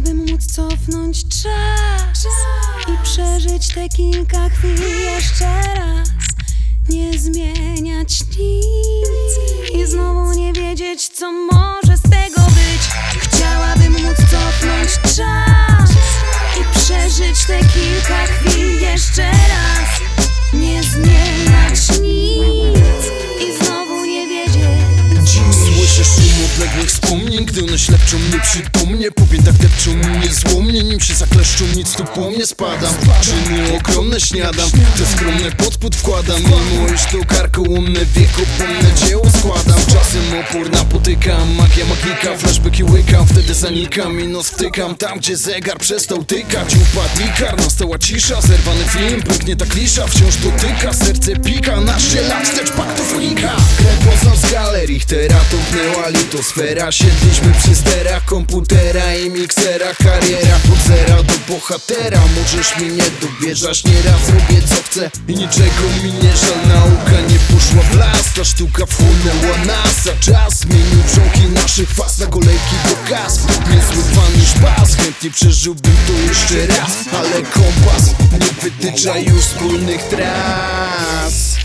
Chciałabym móc cofnąć czas i przeżyć te kilka chwil jeszcze raz. Nie zmieniać nic i znowu nie wiedzieć, co może z tego być. Chciałabym móc cofnąć czas i przeżyć te kilka chwil jeszcze raz. Nie zmieniać nic i znowu nie wiedzieć. Słyszę szum odległych wspomnień, gdy one ślepczą mnie przytomnie. Po piętach depczą mnie złomnie, nim się zakleszczą, nic tu po mnie spadam. Czyny ogromne śniadam, te skromne podpód wkładam. Mimo iż to karkołomne, wiekopomne dzieło składam. Czasem opór napotykam, magia magika, flashbacki łykam. Wtedy zanikam i nos wtykam tam, gdzie zegar przestał tykać. Upadł ikar, nastała cisza, zerwany film, pęknie ta klisza. Wciąż dotyka, serce pika, nasze lat wstecz paktów unika. Grę poznał z galerii, teraz tąpnęła litosfera. Siedliśmy przy sterach komputera i miksera. Kariera od zera do bohatera. Możesz mi nie dowierzać, nieraz robię co chcę i niczego mi nie żal. Nauka nie poszła w las, ta sztuka wchłonęła nas. A czas zmienił członki naszych faz na kolejki do kas. Niezły pan niż pas, chętnie przeżyłbym to jeszcze raz. Ale kompas nie wytycza już wspólnych tras.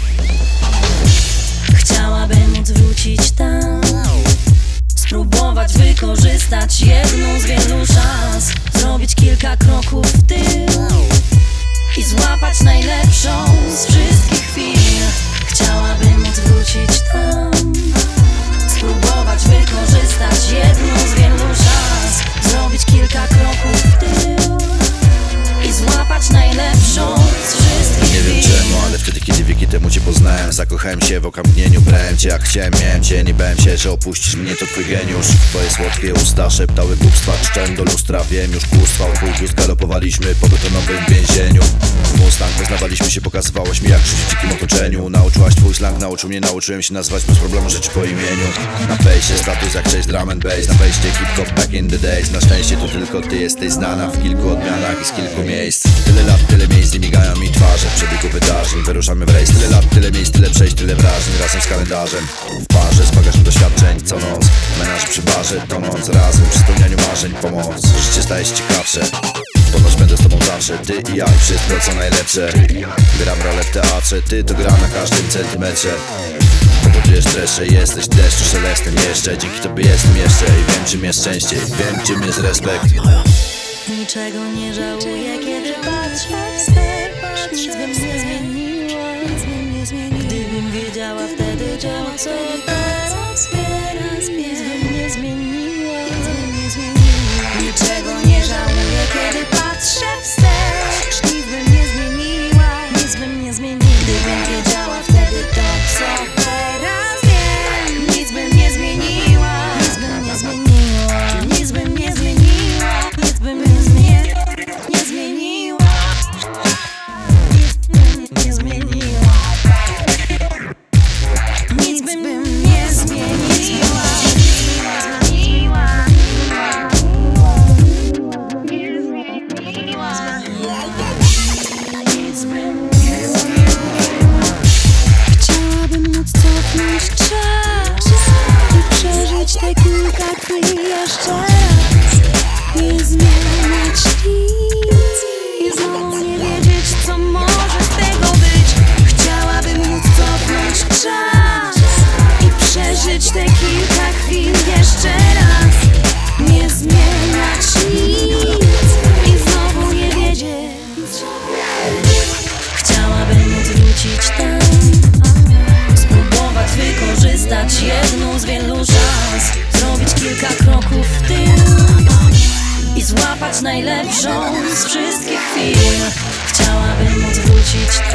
Chciałabym móc wrócić tam, spróbować wykorzystać jedną z wielu szans. Zrobić kilka kroków w tył i złapać najlepszą z wszystkich chwil. Chciałabym móc wrócić tam, spróbować wykorzystać jedną z wielu szans. Zrobić kilka kroków w tył i złapać najlepszą z wszystkich chwil. Nie wiem czemu, ale wtedy kiedy wieki temu cię poznałem, zakochałem się w okamgnieniu. Brałem cię jak chciałem, miałem cię, nie bałem się, że opuścisz mnie, to twój geniusz. Twoje słodkie usta szeptały głupstwa, czczem do lustra, wiem już kłóstwa. O twój gust galopowaliśmy po betonowym więzieniu. Mustang, poznawaliśmy się, pokazywałaś mi jak żyć w dzikim otoczeniu. Nauczyłaś twój slang, nauczył mnie, nauczyłem się nazywać bez problemu rzeczy po imieniu. Na fejsie status jak cześć drum and bass, na fejście hip-hop back in the days. Na szczęście to tylko ty jesteś znana w kilku odmianach i z kilku miejsc. Tyle lat, tyle miejsc, nie migają mi twarze w przebiegu wydarzeń. Wyruszamy w rejs, tyle lat, tyle miejsc, tyle przejść, tyle wrażeń. Razem z kalendarzem w parze, z bagażem doświadczeń co noc. Menaż przy barze, tonąc razem przy spełnianiu marzeń. Pomoc, życie staje się ciekawsze. Ponoć będę z tobą zawsze, ty i ja i wszystko co najlepsze. Gram rolę w teatrze, ty to gra na każdym centymetrze. Powodujesz dreszcze, jesteś deszczu szelestem jeszcze. Dzięki tobie jestem jeszcze i wiem czym jest szczęście, wiem czym jest respekt. Niczego nie żałuję, kiedy patrzę wstecz. Nic bym nie zmieniła, gdybym wiedziała wtedy, co teraz. Nic bym nie zmieniła. Niczego nie żałuję, kiedy patrzę wstecz. Nic bym nie zmieniła, gdybym wiedziała wtedy to, co teraz wiem. Nic bym nie zmieniła, nic bym nie zmieniła, nic bym nie zmieniła, nic bym nie zmieniła, nie zmieniła, nie zmieniła, nic bym nie zmieniła. Chciałabym móc cofnąć czas i przeżyć te kilka chwil jeszcze raz. Nie zmieniać nic i znowu nie wiedzieć, co może z tego być. Chciałabym móc cofnąć czas i przeżyć te kilka chwil jeszcze raz. Nie zmieniać nic i znowu nie wiedzieć. Chciałabym móc wrócić tam, spróbować wykorzystać jedną z wielu szans. Zrobić kilka kroków w tył i złapać najlepszą z wszystkich chwil. Chciałabym móc wrócić